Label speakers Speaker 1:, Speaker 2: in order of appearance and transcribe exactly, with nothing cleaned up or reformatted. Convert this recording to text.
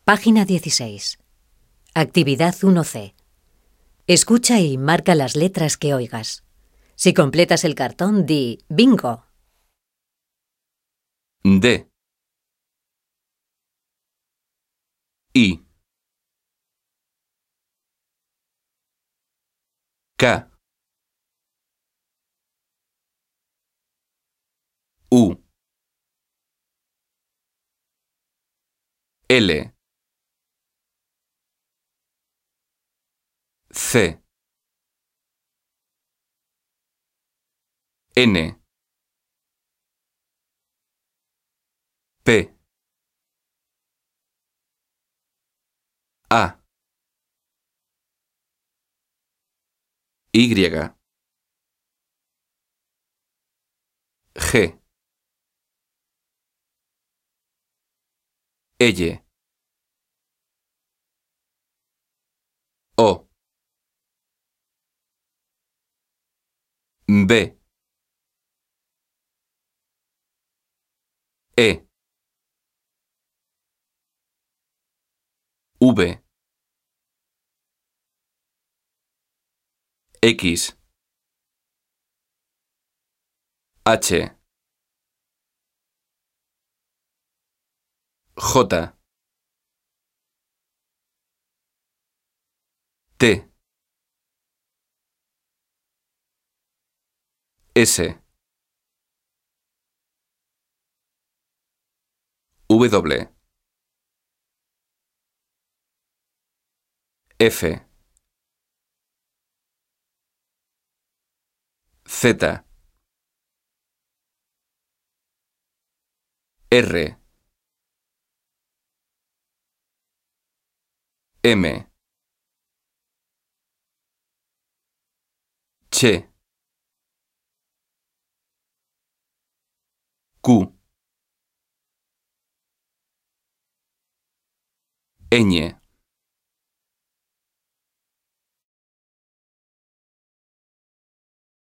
Speaker 1: Página dieciséis. Actividad uno ce. Escucha y marca las letras que oigas. Si completas el cartón, di bingo.
Speaker 2: D. I. K. U. L. C. N. P. A. Y. G. L. O. B. E. V. X. H. J. T. S. W. F. Z. R. M. Ch. Q. Ñ.